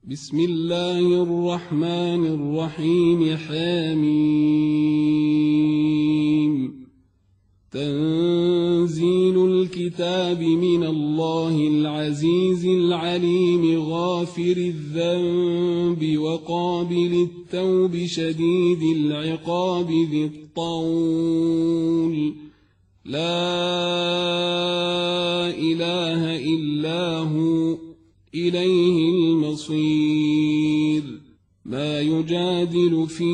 بسم الله الرحمن الرحيم حميم تنزيل الكتاب من الله العزيز العليم غافر الذنب وقابل التوب شديد العقاب ذي الطول لا إله إلا هو إليه المصير ما يجادل في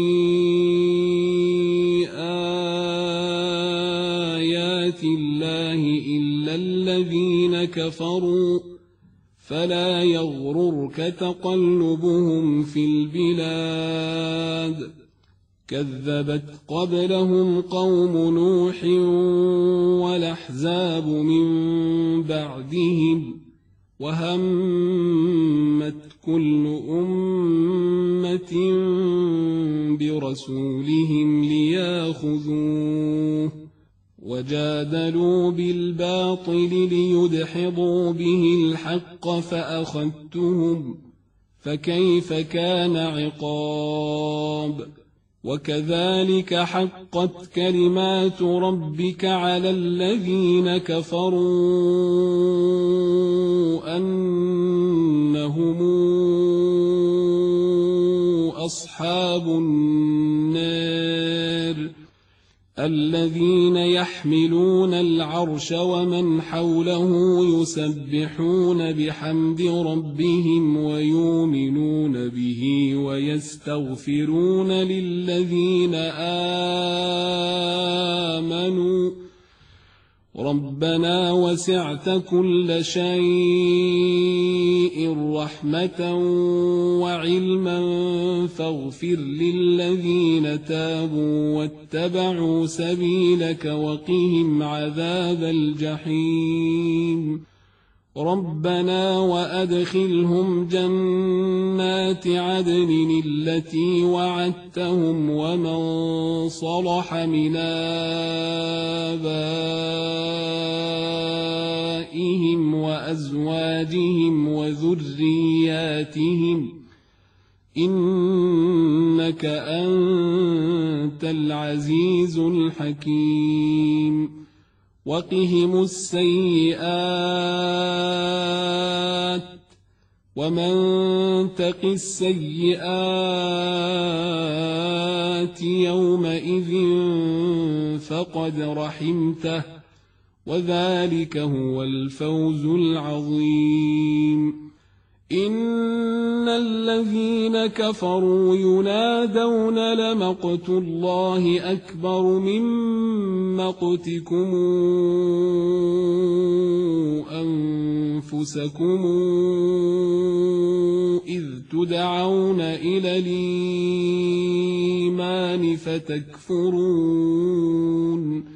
آيات الله إلا الذين كفروا فلا يغررك تقلبهم في البلاد كذبت قبلهم قوم نوح والأحزاب من بعدهم وهمت كل أمة برسولهم لياخذوه وجادلوا بالباطل ليدحضوا به الحق فأخذتهم فكيف كان عقاب وكذلك حقت كلمات ربك على الذين كفروا أنهم أصحاب النار الذين يحملون العرش ومن حوله يسبحون بحمد ربهم ويؤمنون به ويستغفرون للذين آمنوا ربنا وسعت كل شيء رحمة وعلما فاغفر للذين تابوا واتبعوا سبيلك وقهم عذاب الجحيم ربنا وأدخلهم جنات عدن التي وعدتهم ومن صلح من آبائهم وأزواجهم وذرياتهم إنك أنت العزيز الحكيم وقهم السيئات ومن تق السيئات يومئذ فقد رحمته وذلك هو الفوز العظيم إن الذين كفروا ينادون لمقت الله أكبر من مقتكم أنفسكم إذ تدعون إلى الإيمان فتكفرون